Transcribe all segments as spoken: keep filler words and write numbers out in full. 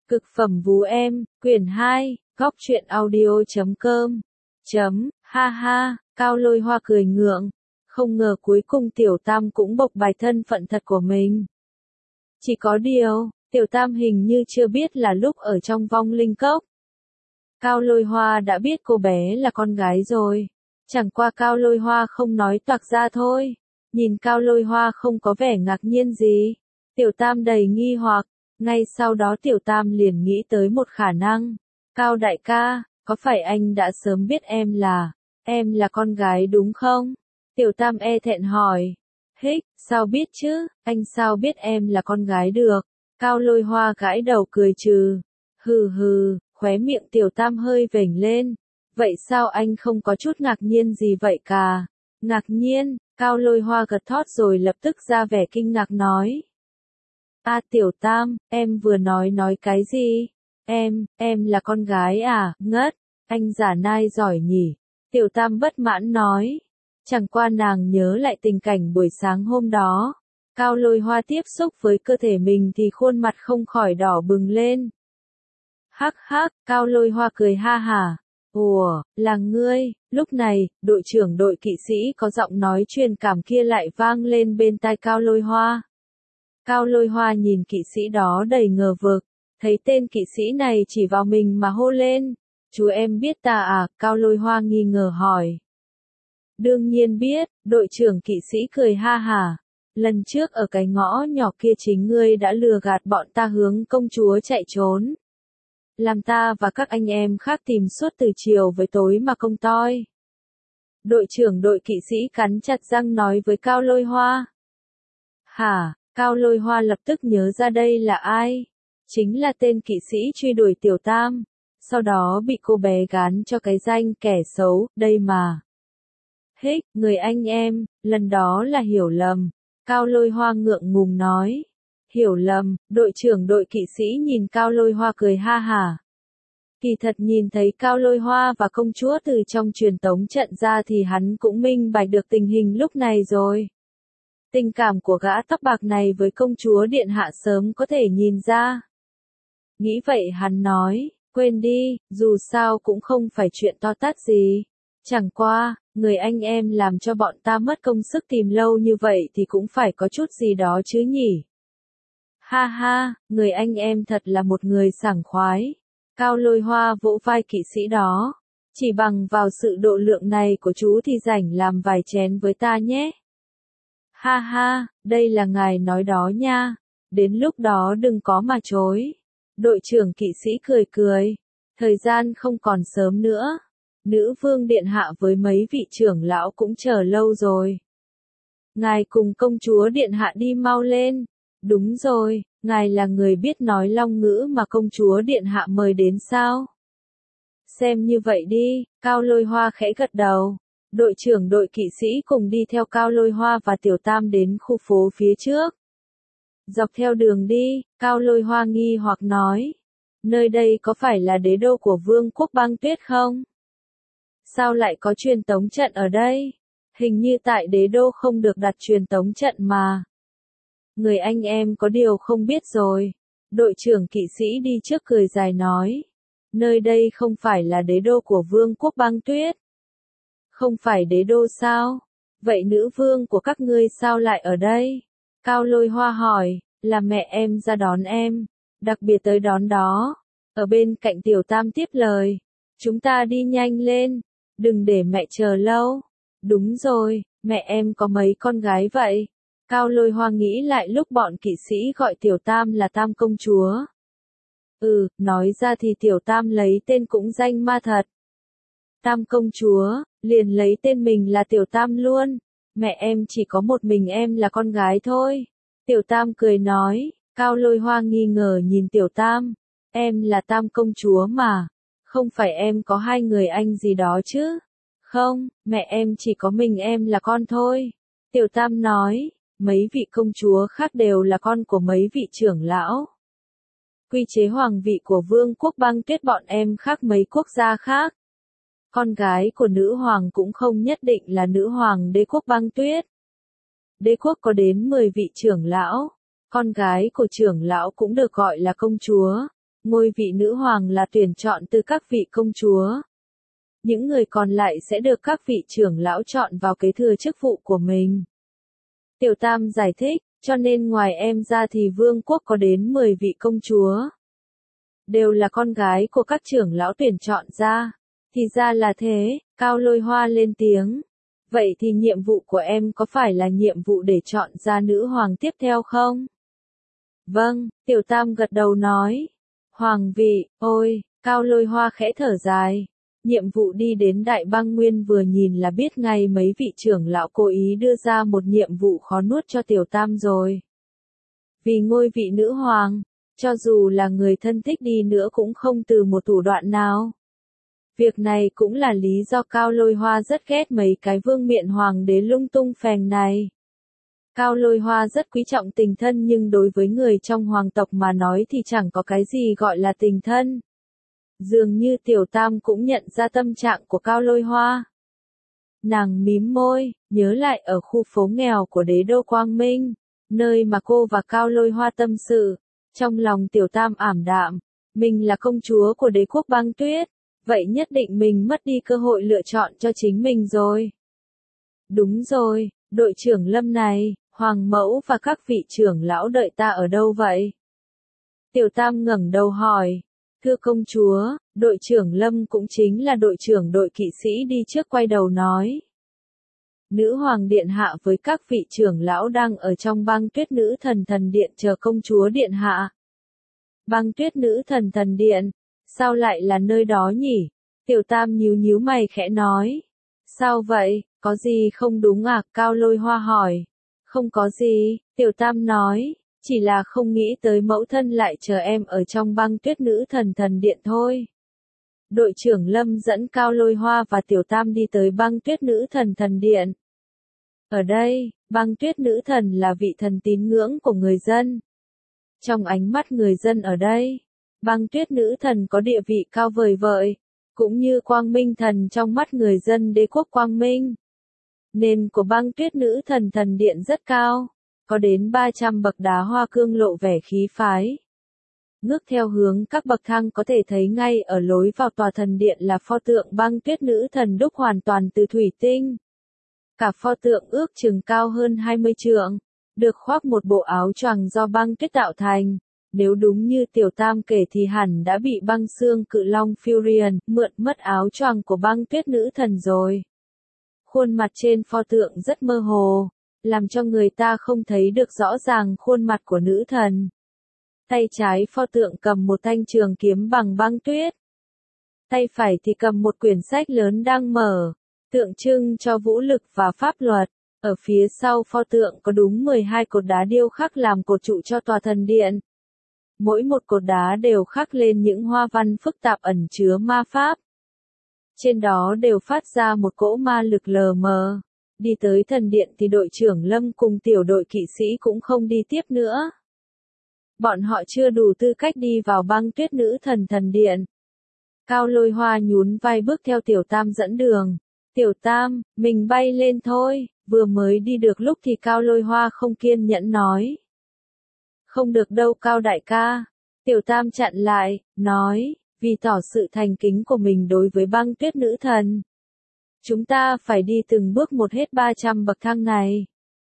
Cực phẩm vú em, quyển hai, góc truyện audio chấm com. Chấm, ha ha, Cao Lôi Hoa cười ngượng. Không ngờ cuối cùng Tiểu Tam cũng bộc bạch thân phận thật của mình. Chỉ có điều, Tiểu Tam hình như chưa biết là lúc ở trong vong linh cốc. Cao Lôi Hoa đã biết cô bé là con gái rồi. Chẳng qua Cao Lôi Hoa không nói toạc ra thôi. Nhìn Cao Lôi Hoa không có vẻ ngạc nhiên gì. Tiểu Tam đầy nghi hoặc. Ngay sau đó Tiểu Tam liền nghĩ tới một khả năng. Cao đại ca, có phải anh đã sớm biết em là, em là con gái đúng không? Tiểu Tam e thẹn hỏi. Hích, sao biết chứ, anh sao biết em là con gái được? Cao Lôi Hoa gãi đầu cười trừ. Hừ hừ, khóe miệng Tiểu Tam hơi vểnh lên. Vậy sao anh không có chút ngạc nhiên gì vậy cả? Ngạc nhiên, Cao Lôi Hoa gật thót rồi lập tức ra vẻ kinh ngạc nói. À Tiểu Tam, em vừa nói nói cái gì? Em, em là con gái à, ngất, anh giả nai giỏi nhỉ? Tiểu Tam bất mãn nói. Chẳng qua nàng nhớ lại tình cảnh buổi sáng hôm đó. Cao Lôi Hoa tiếp xúc với cơ thể mình thì khuôn mặt không khỏi đỏ bừng lên. Hắc hắc, Cao Lôi Hoa cười ha hả. Ủa, là ngươi, lúc này, đội trưởng đội kỵ sĩ có giọng nói truyền cảm kia lại vang lên bên tai Cao Lôi Hoa. Cao Lôi Hoa nhìn kỵ sĩ đó đầy ngờ vực, thấy tên kỵ sĩ này chỉ vào mình mà hô lên. Chú em biết ta à, Cao Lôi Hoa nghi ngờ hỏi. Đương nhiên biết, đội trưởng kỵ sĩ cười ha hả. Lần trước ở cái ngõ nhỏ kia chính ngươi đã lừa gạt bọn ta hướng công chúa chạy trốn. Làm ta và các anh em khác tìm suốt từ chiều với tối mà không toi. Đội trưởng đội kỵ sĩ cắn chặt răng nói với Cao Lôi Hoa. Hả? Cao Lôi Hoa lập tức nhớ ra đây là ai? Chính là tên kỵ sĩ truy đuổi Tiểu Tam. Sau đó bị cô bé gán cho cái danh kẻ xấu, đây mà. Hích, người anh em, lần đó là hiểu lầm. Cao Lôi Hoa ngượng ngùng nói. Hiểu lầm, đội trưởng đội kỵ sĩ nhìn Cao Lôi Hoa cười ha hả. Kỳ thật nhìn thấy Cao Lôi Hoa và công chúa từ trong truyền tống trận ra thì hắn cũng minh bạch được tình hình lúc này rồi. Tình cảm của gã tóc bạc này với công chúa điện hạ sớm có thể nhìn ra. Nghĩ vậy hắn nói, quên đi, dù sao cũng không phải chuyện to tát gì. Chẳng qua, người anh em làm cho bọn ta mất công sức tìm lâu như vậy thì cũng phải có chút gì đó chứ nhỉ. Ha ha, người anh em thật là một người sảng khoái. Cao Lôi Hoa vỗ vai kỵ sĩ đó. Chỉ bằng vào sự độ lượng này của chú thì rảnh làm vài chén với ta nhé. Ha ha, đây là ngài nói đó nha. Đến lúc đó đừng có mà chối. Đội trưởng kỵ sĩ cười cười. Thời gian không còn sớm nữa. Nữ vương điện hạ với mấy vị trưởng lão cũng chờ lâu rồi. Ngài cùng công chúa điện hạ đi mau lên. Đúng rồi, ngài là người biết nói long ngữ mà công chúa điện hạ mời đến sao? Xem như vậy đi, Cao Lôi Hoa khẽ gật đầu. Đội trưởng đội kỵ sĩ cùng đi theo Cao Lôi Hoa và Tiểu Tam đến khu phố phía trước. Dọc theo đường đi, Cao Lôi Hoa nghi hoặc nói. Nơi đây có phải là đế đô của vương quốc băng tuyết không? Sao lại có truyền tống trận ở đây? Hình như tại đế đô không được đặt truyền tống trận mà. Người anh em có điều không biết rồi. Đội trưởng kỵ sĩ đi trước cười dài nói. Nơi đây không phải là đế đô của vương quốc băng tuyết. Không phải đế đô sao? Vậy nữ vương của các ngươi sao lại ở đây? Cao Lôi Hoa hỏi, là mẹ em ra đón em. Đặc biệt tới đón đó. Ở bên cạnh Tiểu Tam tiếp lời. Chúng ta đi nhanh lên. Đừng để mẹ chờ lâu. Đúng rồi, mẹ em có mấy con gái vậy? Cao Lôi Hoa nghĩ lại lúc bọn kỵ sĩ gọi Tiểu Tam là Tam công chúa. Ừ, nói ra thì Tiểu Tam lấy tên cũng danh ma thật. Tam công chúa, liền lấy tên mình là Tiểu Tam luôn. Mẹ em chỉ có một mình em là con gái thôi. Tiểu Tam cười nói, Cao Lôi Hoa nghi ngờ nhìn Tiểu Tam. Em là Tam công chúa mà. Không phải em có hai người anh gì đó chứ? Không, mẹ em chỉ có mình em là con thôi. Tiểu Tam nói, mấy vị công chúa khác đều là con của mấy vị trưởng lão. Quy chế hoàng vị của vương quốc băng tuyết bọn em khác mấy quốc gia khác. Con gái của nữ hoàng cũng không nhất định là nữ hoàng đế quốc băng tuyết. Đế quốc có đến mười vị trưởng lão. Con gái của trưởng lão cũng được gọi là công chúa. ngôi vị nữ hoàng là tuyển chọn từ các vị công chúa. Những người còn lại sẽ được các vị trưởng lão chọn vào kế thừa chức vụ của mình. Tiểu Tam giải thích, cho nên ngoài em ra thì vương quốc có đến mười vị công chúa. Đều là con gái của các trưởng lão tuyển chọn ra. Thì ra là thế, Cao Lôi Hoa lên tiếng. Vậy thì nhiệm vụ của em có phải là nhiệm vụ để chọn ra nữ hoàng tiếp theo không? Vâng, Tiểu Tam gật đầu nói. Hoàng vị, ôi, Cao Lôi Hoa khẽ thở dài. Nhiệm vụ đi đến Đại Băng Nguyên vừa nhìn là biết ngay mấy vị trưởng lão cố ý đưa ra một nhiệm vụ khó nuốt cho Tiểu Tam rồi. Vì ngôi vị nữ hoàng, cho dù là người thân thích đi nữa cũng không từ một thủ đoạn nào. Việc này cũng là lý do Cao Lôi Hoa rất ghét mấy cái vương miện hoàng đế lung tung phèn này. Cao Lôi Hoa rất quý trọng tình thân nhưng đối với người trong hoàng tộc mà nói thì chẳng có cái gì gọi là tình thân. Dường như Tiểu Tam cũng nhận ra tâm trạng của Cao Lôi Hoa. Nàng mím môi, nhớ lại ở khu phố nghèo của đế đô Quang Minh, nơi mà cô và Cao Lôi Hoa tâm sự. Trong lòng Tiểu Tam ảm đạm, mình là công chúa của đế quốc băng tuyết, vậy nhất định mình mất đi cơ hội lựa chọn cho chính mình rồi. Đúng rồi, đội trưởng Lâm này, Hoàng mẫu và các vị trưởng lão đợi ta ở đâu vậy? Tiểu Tam ngẩng đầu hỏi. Thưa công chúa, đội trưởng Lâm cũng chính là đội trưởng đội kỵ sĩ đi trước quay đầu nói. Nữ hoàng điện hạ với các vị trưởng lão đang ở trong băng tuyết nữ thần thần điện chờ công chúa điện hạ. Băng tuyết nữ thần thần điện, sao lại là nơi đó nhỉ? Tiểu Tam nhíu nhíu mày khẽ nói. Sao vậy, có gì không đúng à? Cao Lôi Hoa hỏi. Không có gì, Tiểu Tam nói. Chỉ là không nghĩ tới mẫu thân lại chờ em ở trong băng tuyết nữ thần thần điện thôi. Đội trưởng Lâm dẫn Cao Lôi Hoa và Tiểu Tam đi tới băng tuyết nữ thần thần điện. Ở đây, băng tuyết nữ thần là vị thần tín ngưỡng của người dân. Trong ánh mắt người dân ở đây, băng tuyết nữ thần có địa vị cao vời vợi, cũng như quang minh thần trong mắt người dân đế quốc quang minh. Nền của băng tuyết nữ thần thần điện rất cao. Có đến ba trăm bậc đá hoa cương lộ vẻ khí phái. Ngước theo hướng các bậc thang có thể thấy ngay ở lối vào tòa thần điện là pho tượng băng tuyết nữ thần đúc hoàn toàn từ thủy tinh. Cả pho tượng ước chừng cao hơn hai mươi trượng, được khoác một bộ áo choàng do băng tuyết tạo thành. Nếu đúng như Tiểu Tam kể thì hẳn đã bị băng xương cự long Furion mượn mất áo choàng của băng tuyết nữ thần rồi. Khuôn mặt trên pho tượng rất mơ hồ, làm cho người ta không thấy được rõ ràng khuôn mặt của nữ thần. Tay trái pho tượng cầm một thanh trường kiếm bằng băng tuyết. Tay phải thì cầm một quyển sách lớn đang mở, tượng trưng cho vũ lực và pháp luật. Ở phía sau pho tượng có đúng mười hai cột đá điêu khắc làm cột trụ cho tòa thần điện. Mỗi một cột đá đều khắc lên những hoa văn phức tạp ẩn chứa ma pháp. Trên đó đều phát ra một cỗ ma lực lờ mờ. Đi tới thần điện thì đội trưởng Lâm cùng tiểu đội kỵ sĩ cũng không đi tiếp nữa. Bọn họ chưa đủ tư cách đi vào băng tuyết nữ thần thần điện. Cao Lôi Hoa nhún vai bước theo Tiểu Tam dẫn đường. Tiểu Tam, mình bay lên thôi. Vừa mới đi được lúc thì Cao Lôi Hoa không kiên nhẫn nói. Không được đâu Cao đại ca. Tiểu Tam chặn lại, nói, vì tỏ sự thành kính của mình đối với băng tuyết nữ thần. Chúng ta phải đi từng bước một hết ba trăm bậc thang này.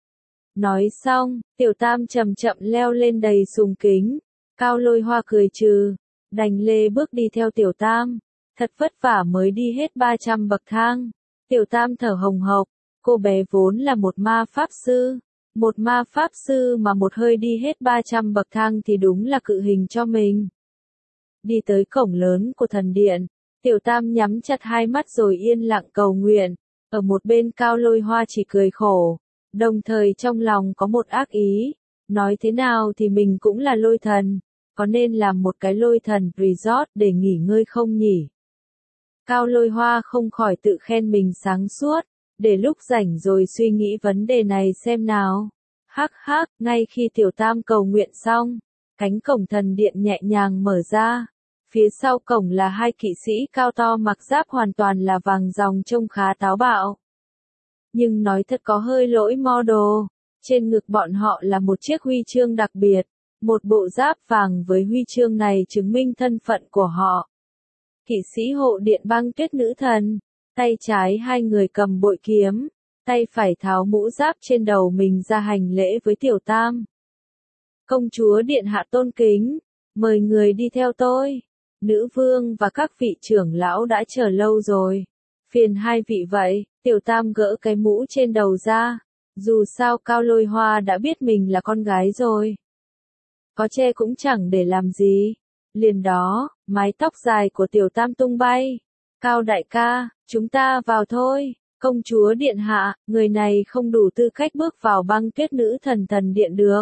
Nói xong, Tiểu Tam chậm chậm leo lên đầy sùng kính. Cao Lôi Hoa cười trừ, đành lê bước đi theo Tiểu Tam. Thật vất vả mới đi hết ba trăm bậc thang. Tiểu Tam thở hồng hộc, cô bé vốn là một ma pháp sư. Một ma pháp sư mà một hơi đi hết ba trăm bậc thang thì đúng là cự hình cho mình. Đi tới cổng lớn của thần điện, Tiểu Tam nhắm chặt hai mắt rồi yên lặng cầu nguyện. Ở một bên Cao Lôi Hoa chỉ cười khổ, đồng thời trong lòng có một ác ý. Nói thế nào thì mình cũng là lôi thần, có nên làm một cái lôi thần resort để nghỉ ngơi không nhỉ? Cao Lôi Hoa không khỏi tự khen mình sáng suốt, để lúc rảnh rồi suy nghĩ vấn đề này xem nào. Hắc hắc, ngay khi Tiểu Tam cầu nguyện xong, cánh cổng thần điện nhẹ nhàng mở ra. Phía sau cổng là hai kỵ sĩ cao to mặc giáp hoàn toàn là vàng ròng trông khá táo bạo. Nhưng nói thật có hơi lỗi model, trên ngực bọn họ là một chiếc huy chương đặc biệt, Một bộ giáp vàng với huy chương này chứng minh thân phận của họ. Kỵ sĩ hộ điện băng tuyết nữ thần. Tay trái hai người cầm bội kiếm, tay phải tháo mũ giáp trên đầu mình ra hành lễ với Tiểu Tam. Công chúa điện hạ tôn kính, mời người đi theo tôi. Nữ vương và các vị trưởng lão đã chờ lâu rồi. Phiền hai vị vậy, Tiểu Tam gỡ cái mũ trên đầu ra. Dù sao Cao Lôi Hoa đã biết mình là con gái rồi. Có che cũng chẳng để làm gì. Liền đó, mái tóc dài của Tiểu Tam tung bay. Cao đại ca, chúng ta vào thôi. Công chúa điện hạ, người này không đủ tư cách bước vào băng tuyết nữ thần thần điện được.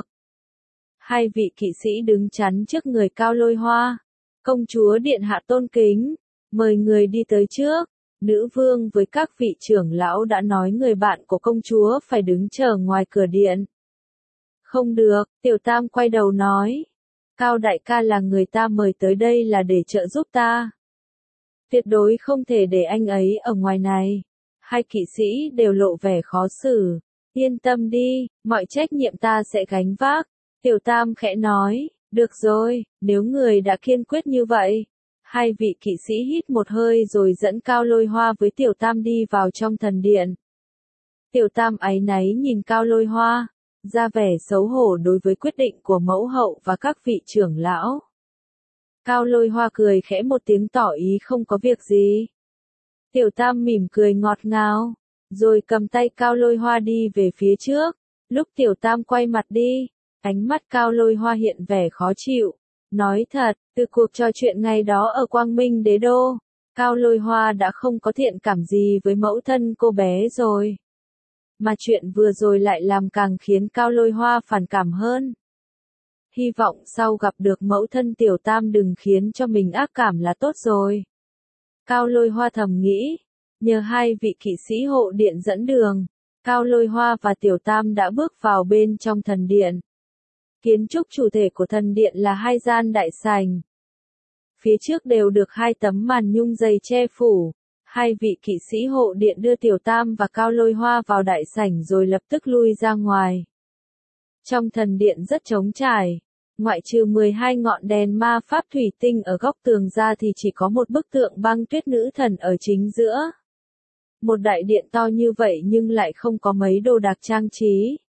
Hai vị kỵ sĩ đứng chắn trước người Cao Lôi Hoa. Công chúa điện hạ tôn kính, mời người đi tới trước. Nữ vương với các vị trưởng lão đã nói người bạn của công chúa phải đứng chờ ngoài cửa điện. Không được, Tiểu Tam quay đầu nói. Cao đại ca là người ta mời tới đây là để trợ giúp ta. Tuyệt đối không thể để anh ấy ở ngoài này. Hai kỵ sĩ đều lộ vẻ khó xử. Yên tâm đi, mọi trách nhiệm ta sẽ gánh vác. Tiểu Tam khẽ nói, được rồi, nếu người đã kiên quyết như vậy. Hai vị kỵ sĩ hít một hơi rồi dẫn Cao Lôi Hoa với Tiểu Tam đi vào trong thần điện. Tiểu Tam áy náy nhìn Cao Lôi Hoa, ra vẻ xấu hổ đối với quyết định của mẫu hậu và các vị trưởng lão. Cao Lôi Hoa cười khẽ một tiếng tỏ ý không có việc gì. Tiểu Tam mỉm cười ngọt ngào, rồi cầm tay Cao Lôi Hoa đi về phía trước. Lúc Tiểu Tam quay mặt đi, ánh mắt Cao Lôi Hoa hiện vẻ khó chịu. Nói thật, từ cuộc trò chuyện ngày đó ở Quang Minh Đế Đô, Cao Lôi Hoa đã không có thiện cảm gì với mẫu thân cô bé rồi. Mà chuyện vừa rồi lại làm càng khiến Cao Lôi Hoa phản cảm hơn. Hy vọng sau gặp được mẫu thân Tiểu Tam đừng khiến cho mình ác cảm là tốt rồi. Cao Lôi Hoa thầm nghĩ, nhờ hai vị kỵ sĩ hộ điện dẫn đường, Cao Lôi Hoa và Tiểu Tam đã bước vào bên trong thần điện. Kiến trúc chủ thể của thần điện là hai gian đại sảnh. Phía trước đều được hai tấm màn nhung dày che phủ. Hai vị kỵ sĩ hộ điện đưa Tiểu Tam và Cao Lôi Hoa vào đại sảnh rồi lập tức lui ra ngoài. Trong thần điện rất trống trải. Ngoại trừ mười hai ngọn đèn ma pháp thủy tinh ở góc tường ra thì chỉ có một bức tượng băng tuyết nữ thần ở chính giữa. Một đại điện to như vậy nhưng lại không có mấy đồ đạc trang trí.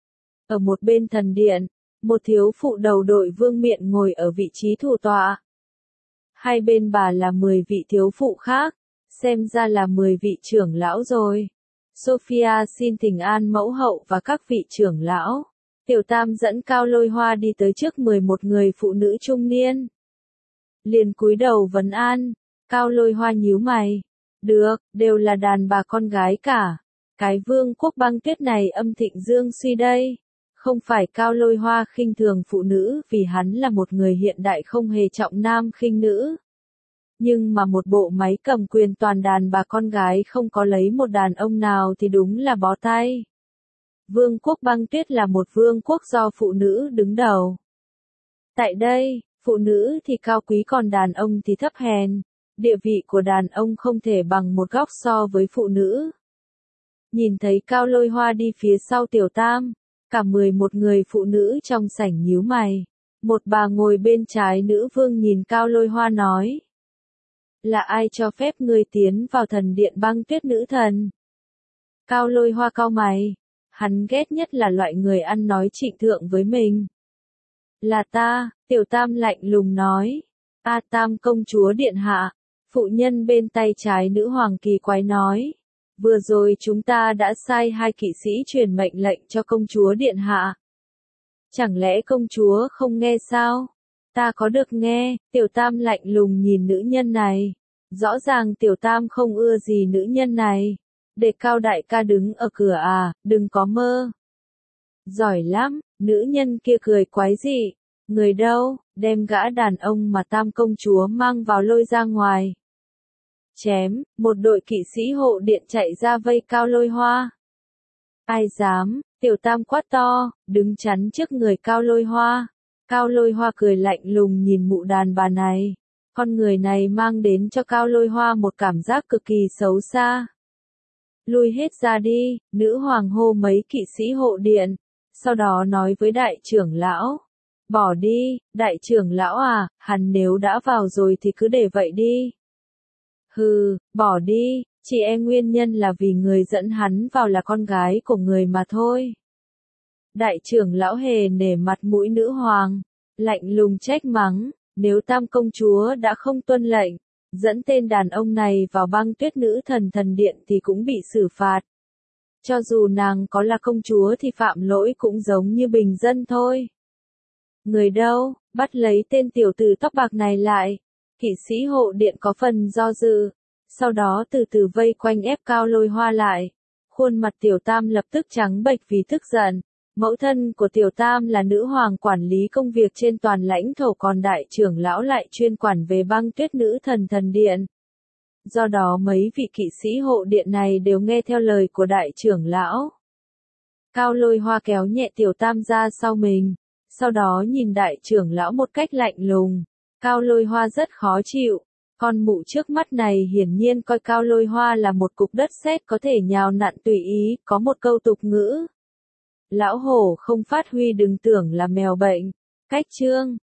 Ở một bên thần điện, một thiếu phụ đầu đội vương miện ngồi ở vị trí thủ tọa. Hai bên bà là mười vị thiếu phụ khác, xem ra là mười vị trưởng lão rồi. Sophia xin thỉnh an mẫu hậu và các vị trưởng lão. Tiểu Tam dẫn Cao Lôi Hoa đi tới trước mười một người phụ nữ trung niên. Liền cúi đầu vấn an, Cao Lôi Hoa nhíu mày. Được, đều là đàn bà con gái cả. Cái vương quốc băng tuyết này âm thịnh dương suy đây. Không phải Cao Lôi Hoa khinh thường phụ nữ vì hắn là một người hiện đại không hề trọng nam khinh nữ. Nhưng mà một bộ máy cầm quyền toàn đàn bà con gái không có lấy một đàn ông nào thì đúng là bó tay. Vương quốc băng tuyết là một vương quốc do phụ nữ đứng đầu. Tại đây, phụ nữ thì cao quý còn đàn ông thì thấp hèn. Địa vị của đàn ông không thể bằng một góc so với phụ nữ. Nhìn thấy Cao Lôi Hoa đi phía sau Tiểu Tam, cả mười một người phụ nữ trong sảnh nhíu mày. Một bà ngồi bên trái nữ vương nhìn Cao Lôi Hoa nói. Là ai cho phép ngươi tiến vào thần điện băng tuyết nữ thần? Cao Lôi Hoa cau mày. Hắn ghét nhất là loại người ăn nói trịnh thượng với mình. Là ta, Tiểu Tam lạnh lùng nói. A Tam công chúa điện hạ. Phụ nhân bên tay trái nữ hoàng kỳ quái nói. Vừa rồi chúng ta đã sai hai kỵ sĩ truyền mệnh lệnh cho công chúa điện hạ. Chẳng lẽ công chúa không nghe sao? Ta có được nghe, Tiểu Tam lạnh lùng nhìn nữ nhân này. Rõ ràng Tiểu Tam không ưa gì nữ nhân này. Để Cao đại ca đứng ở cửa à, đừng có mơ. Giỏi lắm, nữ nhân kia cười quái dị. Người đâu, đem gã đàn ông mà Tam công chúa mang vào lôi ra ngoài. Chém, một đội kỵ sĩ hộ điện chạy ra vây Cao Lôi Hoa. Ai dám, Tiểu Tam quát to, đứng chắn trước người Cao Lôi Hoa. Cao Lôi Hoa cười lạnh lùng nhìn mụ đàn bà này. Con người này mang đến cho Cao Lôi Hoa một cảm giác cực kỳ xấu xa. Lui hết ra đi, nữ hoàng hô mấy kỵ sĩ hộ điện. Sau đó nói với đại trưởng lão. Bỏ đi, đại trưởng lão à, hắn nếu đã vào rồi thì cứ để vậy đi. Hừ, bỏ đi, chị em nguyên nhân là vì người dẫn hắn vào là con gái của người mà thôi. Đại trưởng lão hề nể mặt mũi nữ hoàng, lạnh lùng trách mắng, nếu tam công chúa đã không tuân lệnh, dẫn tên đàn ông này vào băng tuyết nữ thần thần điện thì cũng bị xử phạt. Cho dù nàng có là công chúa thì phạm lỗi cũng giống như bình dân thôi. Người đâu, bắt lấy tên tiểu tử tóc bạc này lại. Kỵ sĩ hộ điện có phần do dự, sau đó từ từ vây quanh ép Cao Lôi Hoa lại. Khuôn mặt tiểu tam lập tức trắng bệch vì tức giận. Mẫu thân của tiểu tam là nữ hoàng quản lý công việc trên toàn lãnh thổ, còn đại trưởng lão lại chuyên quản về băng tuyết nữ thần thần điện. Do đó mấy vị kỵ sĩ hộ điện này đều nghe theo lời của đại trưởng lão. Cao Lôi Hoa kéo nhẹ tiểu tam ra sau mình, sau đó nhìn đại trưởng lão một cách lạnh lùng. Cao Lôi Hoa rất khó chịu, con mụ trước mắt này hiển nhiên coi Cao Lôi Hoa là một cục đất sét có thể nhào nặn tùy ý, có một câu tục ngữ. Lão hổ không phát huy đừng tưởng là mèo bệnh. Cách chương